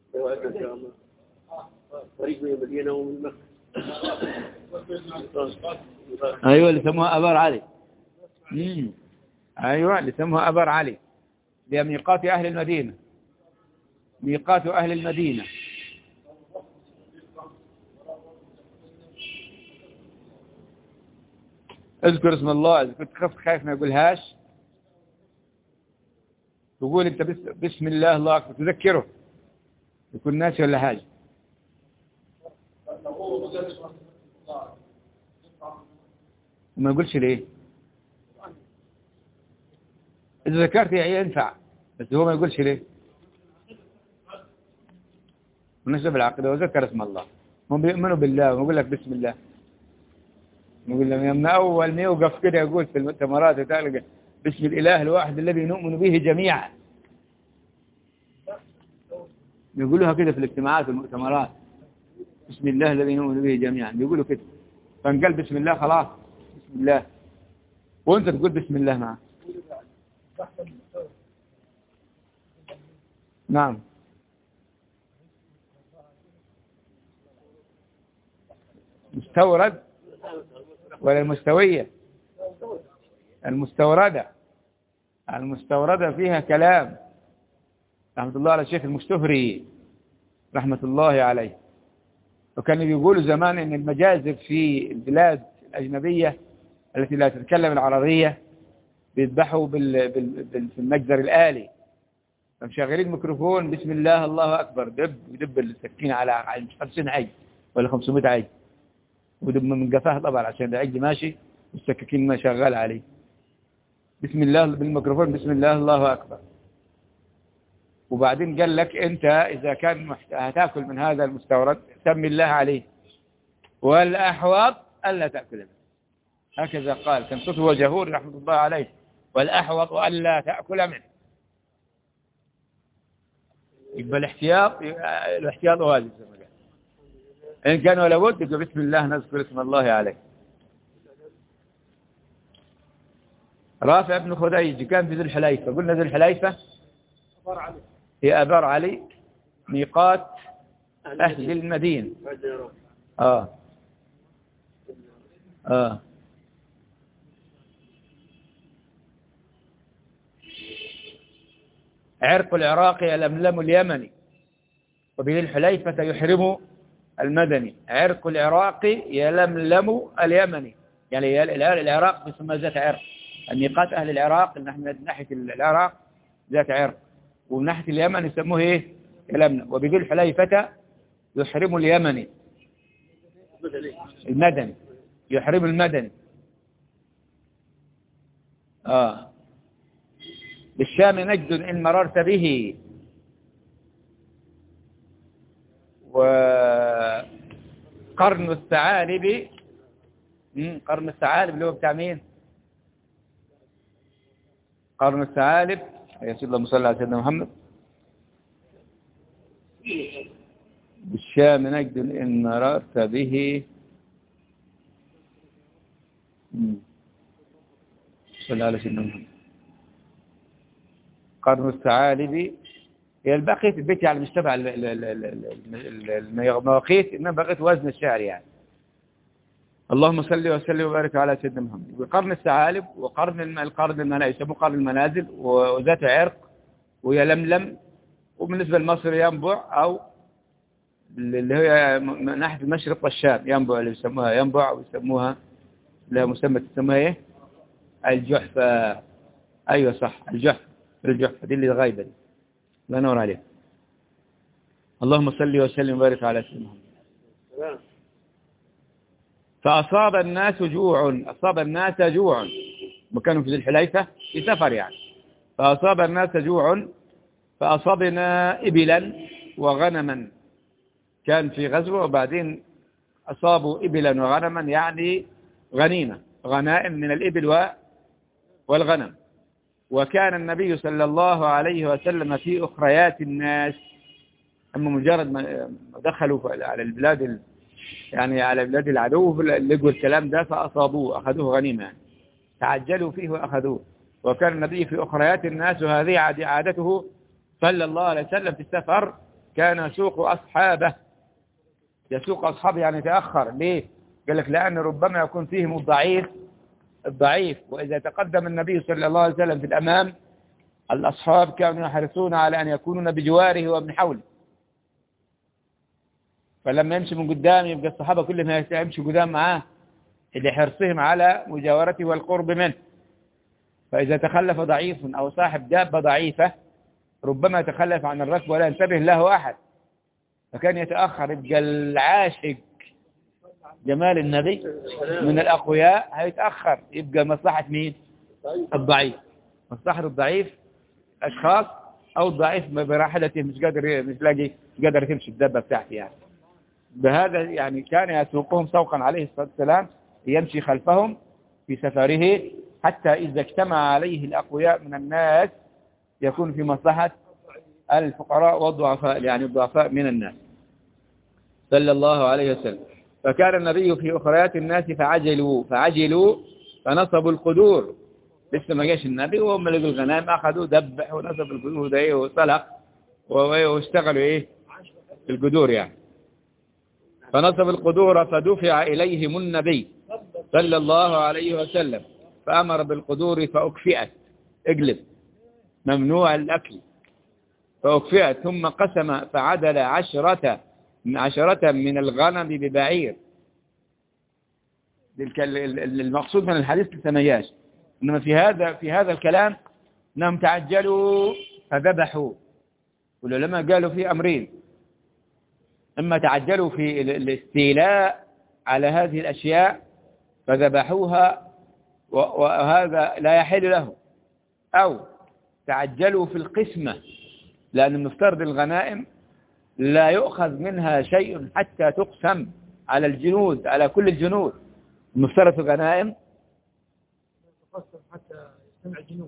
طريق من المدينة ومن مكة. أيوة اللي سموها أبار علي. أيوة اللي سموها أبار علي، هي ميقات أهل المدينة، ميقات أهل المدينة. اذكر اسم الله، إذا كنت خايف ما يقولهاش تقول أنت بسم الله الله أكبر، تذكره يكون ناسي ولا حاجة. وما يقولش ليه؟ إذا ذكرت ينفع، بس هو ما يقولش ليه؟ ونشرب بالعقيدة وذكر اسم الله، هم بيؤمنوا بالله ويقول لك بسم الله، يقول لهم من أول ما يوقف كده يقول في المؤتمرات تلقى بسم الإله الواحد الذي نؤمن به جميعا، يقولوها كده في الاجتماعات والمؤتمرات، بسم الله الذي نؤمن به جميعا، يقولوا كده، فنقال بسم الله خلاص بسم الله، وانت تقول بسم الله معه. نعم. مستورد ولا المستوية؟ المستوردة. المستوردة فيها كلام. رحمة الله على الشيخ المستهري رحمة الله عليه. وكانوا بيقولوا زمان ان المجازر في البلاد الأجنبية التي لا تتكلم العربية بيذبحوا في المجزر الآلي، فمشغلين ميكروفون بسم الله الله أكبر، يدب السكين على 50 عج ولا 500 عج، ودب من قفاه طبعا عشان العج ماشي والسكاكين ما شغال عليه. بسم الله بالميكروفون بسم الله الله أكبر. وبعدين قال لك أنت إذا كان هتاكل من هذا المستورد سمي الله عليه، والأحوط ألا تأكل منه. هكذا قال، كان صوته جهور رحمة الله عليه، والأحوط ألا تأكل منه. يبقى الاحتياط واجب زي ما قال. إن كان ولا بد يبقى بسم الله نذكر اسم الله عليه. رافع بن خديج كان في ذي الحليفة، قلنا ذي الحليفة هي أبار علي ميقات أهل المدينة. عرق العراق يلملم اليمني، وبذي الحليفة يحرم المدني. عرق العراق يلملم اليمني، يعني العراق بيسمى ذات عرق. الميقات أهل العراق من ناحية العراق ذات عرق، ومن ناحية اليمن يسموه إيه؟ يلملم. وبذي الحليفة يحرم اليمني المدني، يحرم المدني. بالشام نجد إن مررت به، وقرن الثعالب. قرن الثعالب اللي هو بتاع مين؟ قرن الثعالب يا سيدي اللهم صل على سيدنا محمد. بالشام نجد إن مررت به، صل على سيدنا محمد. قرن الثعالب هي البقيت البيت يعني مش تبع المواقيت، إنما بقيت وزن الشعر يعني. اللهم صل وسلم وبارك على سيدنا محمد. وقرن الثعالب وقرن المنازل يسموه قرن المنازل، وذات عرق ويلملم. وبالنسبة لمصر ينبع، أو اللي هي من ناحية المشرق والشام ينبع، اللي يسموها ينبع، ويسموها لها مسمى تسموها إيه؟ الجحفة. أيوة صح، الجحفة دي اللي غايبة دي. لا نور عليك. اللهم صل وسلم وبارك على سيدنا محمد. فأصاب الناس جوع، وكانوا في ذي الحليفة في سفر يعني. فأصاب الناس جوع فأصابنا إبلا وغنما. كان في غزوة وبعدين أصابوا إبلا وغنما، يعني غنيمة، غنائم من الإبل والغنم. وكان النبي صلى الله عليه وسلم في أخريات الناس. أما مجرد ما دخلوا على البلاد يعني على بلاد العدو لقوا الكلام ده فأصابوه، أخذوه غنيمة يعني. تعجلوا فيه وأخذوه. وكان النبي في أخريات الناس، وهذه عادته صلى الله عليه وسلم في السفر. كان يسوق أصحابه يعني يتأخر. ليه؟ قال لك لأن ربما يكون فيهم الضعيف، وإذا تقدم النبي صلى الله عليه وسلم في الأمام، الأصحاب كانوا يحرصون على أن يكونون بجواره ومن حوله. فلما يمشي من قدام يبقى الصحابة كلهم يمشي قدام معاه لحرصهم على مجاورته والقرب منه. فإذا تخلف ضعيف أو صاحب دابة ضعيفة ربما يتخلف عن الركب ولا ينتبه له أحد، فكان يتأخر. يبقى العاشق جمال النبي من الأقوياء هيتأخر، يبقى مصلحة مين؟ الضعيف. مصلحة الضعيف أشخاص، أو الضعيف براحلته مش قادر تمشي الدابة بتاعتي يعني. بهذا يعني كان يسوقهم سوقا عليه الصلاة والسلام، يمشي خلفهم في سفره، حتى إذا اجتمع عليه الأقوياء من الناس يكون في مصلحة الفقراء والضعفاء، يعني الضعفاء من الناس صلى الله عليه وسلم. فكان النبي في أخريات الناس فعجلوا فنصبوا القدور. لسه ما جاش النبي وهم لقوا الغنائم، أخذوا دبح ونصبوا القدور ده وطلق واشتغلوا إيه في القدور يعني. فنصب القدور فدفع إليهم النبي صلى الله عليه وسلم، فأمر بالقدور فأكفئت. اقلب ممنوع الأكل، فأكفئت ثم قسم فعدل عشرة من الغنم ببعير. المقصود من الحديث الثمياش، إنما في هذا الكلام أنهم تعجلوا فذبحوا. والعلماء قالوا في أمرين: إما تعجلوا في الاستيلاء على هذه الأشياء فذبحوها وهذا لا يحل له، أو تعجلوا في القسمة، لأن المفترض الغنائم لا يؤخذ منها شيء حتى تقسم على الجنود، على كل الجنود. المفترض في الغنائم
حتى يجتمع الجنود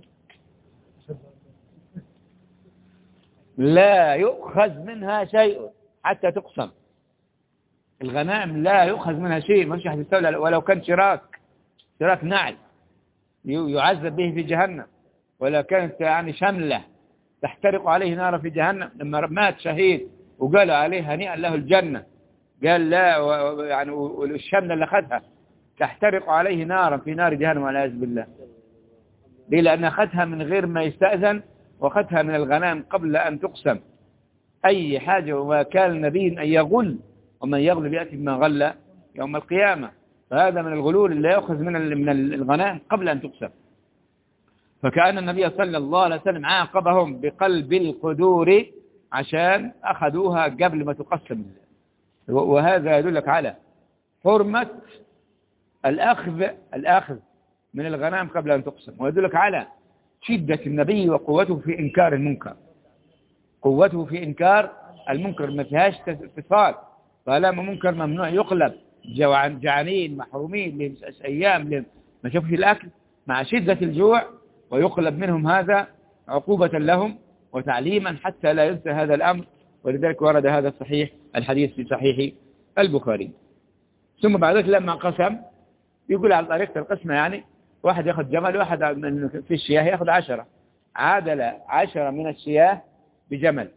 لا يؤخذ منها شيء حتى تقسم. الغنائم لا يؤخذ منها شيء، ما في أحد يستولى، ولو كان شراك نعل يعذب به في جهنم، ولا كانت يعني شملة تحترق عليه نار في جهنم. لما مات شهيد وقالوا عليه هنيئا له الجنة، قال لا، يعني والشملة اللي أخذها تحترق عليه نارا في نار جهنم والعياذ بالله. ليه؟ لأن أخذها من غير ما يستأذن، وأخذها من الغنائم قبل أن تقسم. أي حاجة، وما كان النبي أن يغل، ومن يغل يأتي بما غل يوم القيامة. فهذا من الغلول اللي يأخذ من الغنائم قبل أن تقسم. فكأن النبي صلى الله عليه وسلم عاقبهم بقلب القدور عشان أخذوها قبل ما تقسم. وهذا يدلك على حرمة الأخذ من الغنائم قبل أن تقسم، ويدلك على شدة النبي وقوته في إنكار المنكر. قوته في إنكار المنكر ما فيهاش اتصال، طالما منكر ممنوع يقلب. جعانين محرومين لهم أيام ما شافوش الأكل مع شدة الجوع، ويقلب منهم هذا عقوبة لهم وتعليما حتى لا ينسى هذا الأمر. ولذلك ورد هذا الحديث في صحيح البخاري. ثم بعد ذلك لما قسم يقول على طريقة القسمة، يعني واحد يأخذ جمل، واحد في الشياه يأخذ 10، عادل 10 من الشياه بجمل.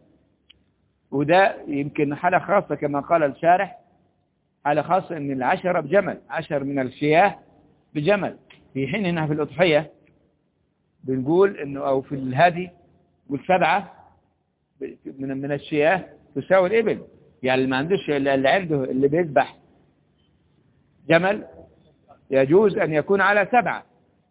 وده يمكن حالة خاصة كما قال الشارح، حالة خاصة ان 10 بجمل، 10 من الشياه بجمل، في حين انها في الأضحية بنقول انه، او في الهدي نقول 7 من الشياه تساوي الإبل. يعني اللي ما عندوش، اللي عنده اللي بيذبح جمل يجوز أن يكون على 7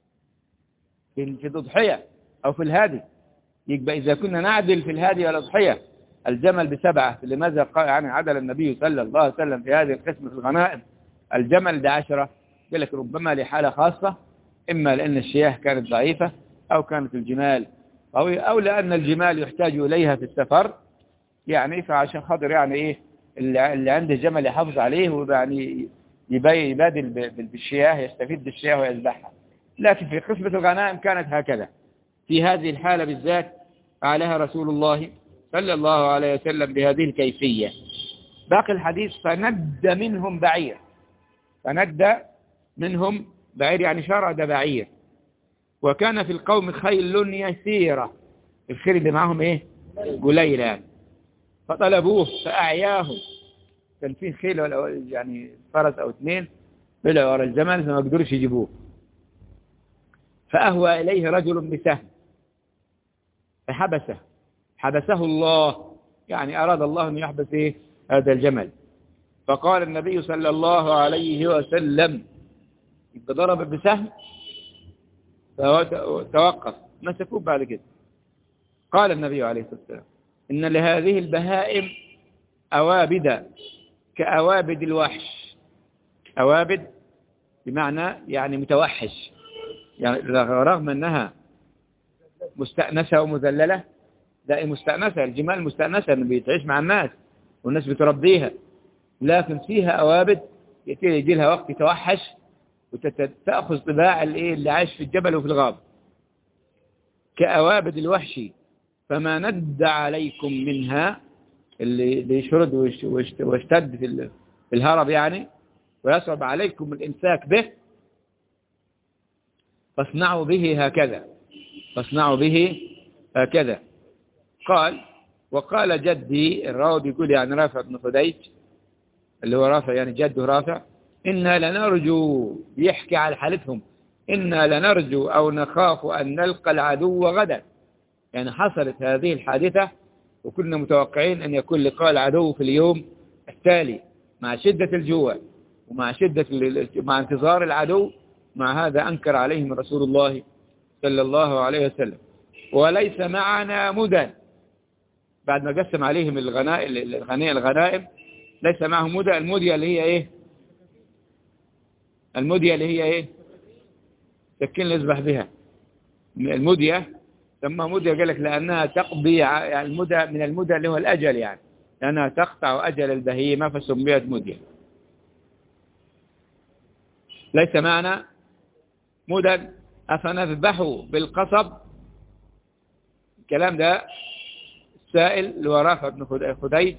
في الأضحية أو في الهادي. يبقى إذا كنا نعدل في الهادي والأضحية الجمل ب7، لماذا قال يعني عدل النبي صلى الله عليه وسلم في هذه القسمة في الغنائم الجمل ب10؟ قال لك ربما لحالة خاصة، إما لأن الشياه كانت ضعيفة، أو كانت الجمال قوية، أو لأن الجمال يحتاج إليها في السفر، يعني فعشان خاطر يعني إيه اللي عنده جمل يحافظ عليه، ويعني يبادل بالشياه، يستفيد بالشياه ويذبحها. لكن في قسمة الغنائم كانت هكذا. في هذه الحالة بالذات فعلها رسول الله صلى الله عليه وسلم بهذه الكيفية. باقي الحديث: فند منهم بعير. فند منهم بعير يعني شرد بعير. وكان في القوم خيل يسيرة، الخيل اللي معهم ايه؟ قليل يعني. فطلبوه فأعياهم، كان فيه خيل يعني فرس أو 2 طلعوا ورا الجمل فما قدروش يجيبوه. فأهوى إليه رجل بسهم فحبسه الله، يعني أراد الله أن يحبس إيه؟ هذا الجمل. فقال النبي صلى الله عليه وسلم، يبقى ضرب بسهم توقف، مسكوه بعد كده. قال النبي عليه الصلاة والسلام: إن لهذه البهائم أوابد كأوابد الوحش. أوابد بمعنى يعني متوحش، يعني رغم أنها مستأنسة ومذللة، لا مستأنسة، الجمال مستأنسة بتعيش مع الناس والناس بتربيها، لكن فيها أوابد يجي لها وقت يتوحش وتأخذ طباع اللي عايش في الجبل وفي الغاب. كأوابد الوحش فما ند عليكم منها، اللي يشرد ويشتد في الهرب يعني، ويصعب عليكم الإمساك به، فاصنعوا به هكذا. قال: وقال جدي، الراوي بيقول يعني رافع بن خديج، اللي هو رافع يعني جده رافع: إنا لنرجو، يحكي على حالتهم، إنا لنرجو أو نخاف أن نلقى العدو غدا. يعني حصلت هذه الحادثة وكنا متوقعين أن يكون لقاء العدو في اليوم التالي مع شدة الجوع ومع مع انتظار العدو. مع هذا أنكر عليهم رسول الله صلى الله عليه وسلم. وليس معنا مدى، بعد ما قسم عليهم الغنائم ليس معهم مدى. المدية اللي هي ايه؟ المدية اللي هي ايه؟ سكين اللي يذبح بها. المدية سمى مدية، قال لك لأنها تقضي يعني المدى من المدى اللي هو الأجل، يعني لأنها تقطع أجل البهيمة فسميت مدية. ليس معنا مدى أفنذبحه بالقصب. الكلام ده السائل اللي هو رافع بن خديج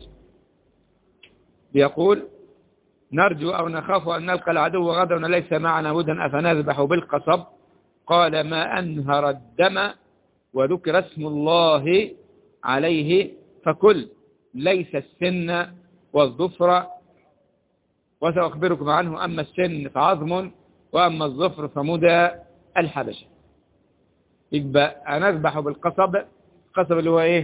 بيقول نرجو أو نخاف أن نلقى العدو غدا ليس معنا مدى أفنذبح بالقصب. قال ما أنهر الدم وذكر اسم الله عليه فكل، ليس السن والظفر وسأخبركم عنه. أما السن فعظم وأما الظفر فمدى الحبشة. يبقى نذبح بالقصب. القصب اللي هو ايه؟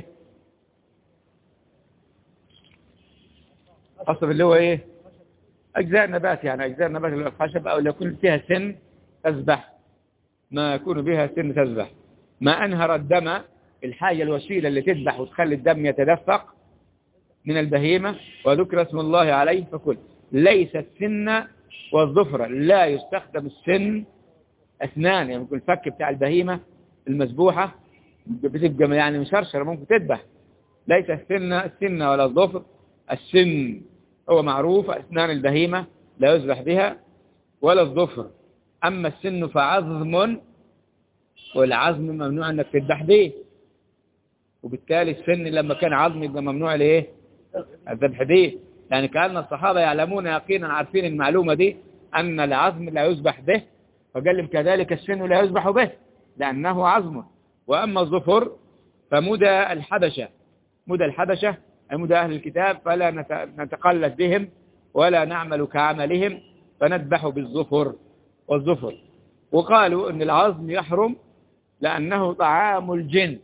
القصب اللي هو ايه؟ أجزاء النبات، يعني أجزاء النبات اللي هو الخشب أو اللي يكون فيها سن تذبح، ما يكون بها سن تذبح. ما أنهر الدم، الحاجة الوسيلة اللي تذبح وتخلي الدم يتدفق من البهيمة، وذكر اسم الله عليه فكل. ليس السن والظفر، لا يستخدم السن أسنان، يعني يكون الفك بتاع البهيمة المذبوحة بتبقى يعني مشرشرة ممكن تذبح. ليس السن ولا الظفر. السن هو معروف، أسنان البهيمة لا يذبح بها، ولا الظفر. أما السن فعظم، والعظم ممنوع أنك تذبح به، وبالتالي السن لما كان عظم يبقى ممنوع لإيه؟ الذبح به. يعني كأن الصحابة يعلمون يقينا، عارفين المعلومة دي، أن العظم لا يذبح به، فقال كذلك السن لا يذبح به لأنه عظم. وأما الظفر فمدى الحبشة، مدى الحبشة أي مدى أهل الكتاب، فلا نتقلد بهم ولا نعمل كعملهم، فنذبح بالظفر والظفر. وقالوا أن العظم يحرم لأنه طعام الجن.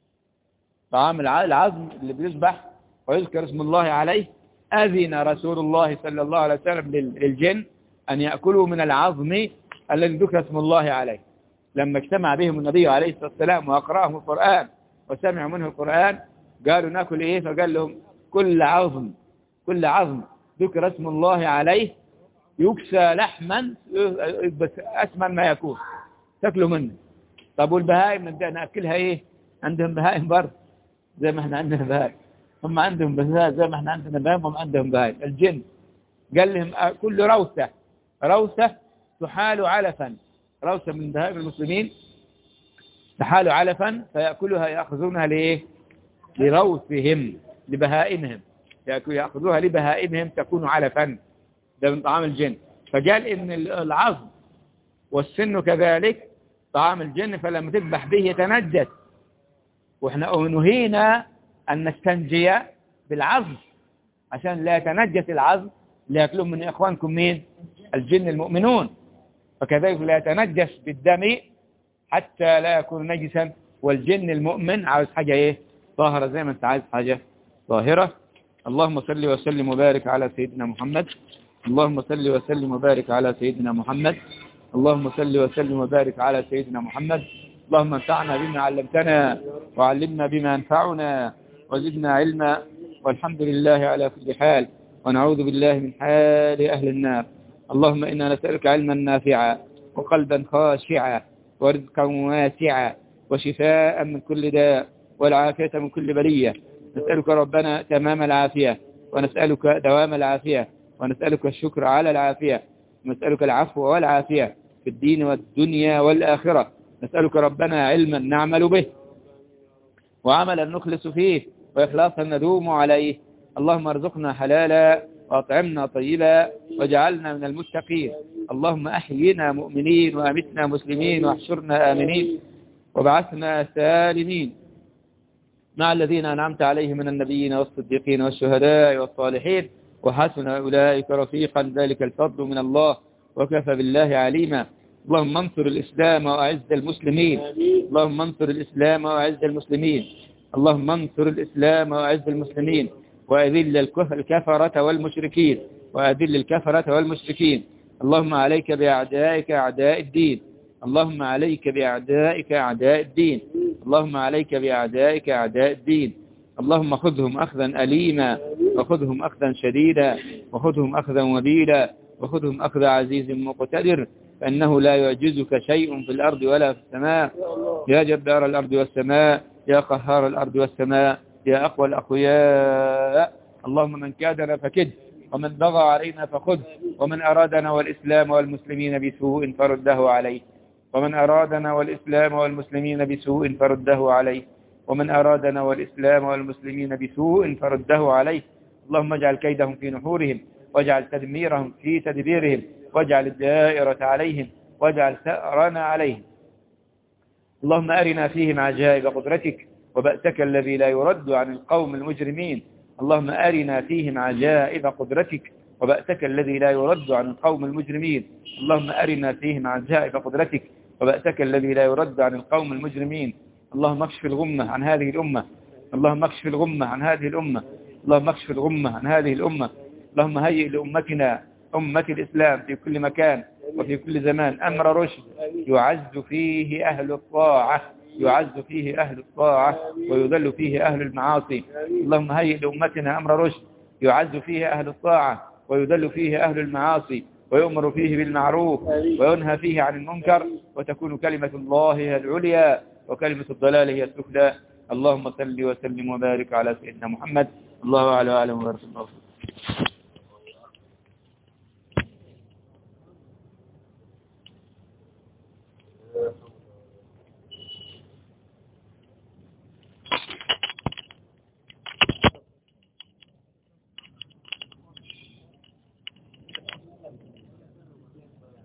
طعام العظم اللي بيذبح ويذكر اسم الله عليه، أذن رسول الله صلى الله عليه وسلم للجن أن يأكلوا من العظم الذي ذكر اسم الله عليه. لما اجتمع بهم النبي عليه الصلاة والسلام وأقرأهم القرآن وسمعوا منه القرآن قالوا نأكل إيه؟ فقال لهم كل عظم ذكر اسم الله عليه يكسى لحما بس أسمن ما يكون تأكلوا منه. طب والبهائم نبدأ نأكلها إيه؟ عندهم بهائم برضه زي ما احنا عندنا بهائم، هم عندهم بهائم زي ما احنا عندنا بهائم، هم عندهم بهائم. الجن قال لهم كل روثة تحال علفا، روثة من بهائم المسلمين تحال علفا فيأكلها، يأخذونها لإيه؟ لروثهم لبهائمهم، يأخذوها لبهائمهم تكون علفا. ده من طعام الجن. فقال إن العظم والسن كذلك طعام الجن، فلما تذبح به يتنجس. واحنا نهينا أن نستنجي بالعظم عشان لا يتنجس العظم، لا يأكلون من إخوانكم مين؟ الجن المؤمنون. فكذلك لا يتنجس بالدم حتى لا يكون نجسا. والجن المؤمن عاوز حاجة ايه؟ طاهرة، زي ما انت عايز حاجة طاهرة. اللهم صل وسلم وبارك على سيدنا محمد. اللهم صل وسلم وبارك على سيدنا محمد. اللهم صل وسلم وبارك على سيدنا محمد. اللهم انفعنا بما علمتنا وعلمنا بما ينفعنا وزدنا علما، والحمد لله على كل حال، ونعوذ بالله من حال أهل النار. اللهم إنا نسألك علما نافعا وقلبا خاشعا ورزقا واسعا وشفاء من كل داء والعافية من كل بلية. نسألك ربنا تمام العافية، ونسألك دوام العافية، ونسألك الشكر على العافية، ونسألك العفو والعافية في الدين والدنيا والآخرة. نسألك ربنا علما نعمل به، وعملا نخلص فيه، وإخلاصا ندوم عليه. اللهم ارزقنا حلالا وأطعمنا طيبا واجعلنا من المتقين. اللهم أحينا مؤمنين وأمتنا مسلمين واحشرنا آمنين وبعثنا سالمين مع الذين أنعمت عليهم من النبيين والصديقين والشهداء والصالحين، وحسن أولئك رفيقا، ذلك الفضل من الله وكفى بالله عليما. اللهم انصر الإسلام وأعز المسلمين. اللهم انصر الإسلام وأعز المسلمين. اللهم انصر الإسلام وأعز المسلمين، وأذل الكفرة والمشركين، وأذل الكفرة والمشركين. اللهم عليك بأعدائك أعداء الدين. اللهم عليك بأعدائك أعداء الدين. اللهم عليك بأعدائك أعداء الدين. اللهم خذهم أخذا أليما، وخذهم أخذا شديدا، وخذهم أخذا وبيلا، وخذهم أخذ عزيز مقتدر، فإنه لا يعجزك شيء في الأرض ولا في السماء. يا جبار الأرض والسماء، يا قهار الأرض والسماء، يا أقوى الأقوياء. اللهم من كادنا فكد، ومن بغى علينا فخذ، ومن أرادنا والإسلام والمسلمين بسوء فرده عليه، ومن أرادنا والإسلام والمسلمين بسوء فرده عليه، ومن أرادنا والإسلام والمسلمين بسوء فرده عليه. اللهم اجعل كيدهم في نحورهم، واجعل تدميرهم في تدبيرهم، واجعل الدائرة عليهم، واجعل ثأرنا عليهم. اللهم أرنا فيهم عجائب قدرتك وبأسك الذي لا يرد عن القوم المجرمين. اللهم أرنا فيهم عجائب قدرتك وبأسك الذي لا يرد عن القوم المجرمين. اللهم أرنا فيهم عجائب قدرتك وبأسك الذي لا يرد عن القوم المجرمين. اللهم اكشف الغمة عن هذه الأمة. اللهم اكشف الغمة عن هذه الأمة. اللهم اكشف الغمة عن هذه الأمة. اللهم هيئ لأمتنا أمة الإسلام في كل مكان وفي كل زمان أمر رشد يعز فيه أهل الطاعة، يعز فيه أهل الطاعة ويذل فيه أهل المعاصي. اللهم هيئ لأمتنا أمر رشد يعز فيه أهل الطاعة ويذل فيه أهل المعاصي، ويؤمر فيه بالمعروف وينهى فيه عن المنكر، وتكون كلمة الله هي العليا وكلمة الضلال هي السفلى. اللهم صل وسلم وبارك على سيدنا محمد. الله أعلم وأعلم ورسول الله.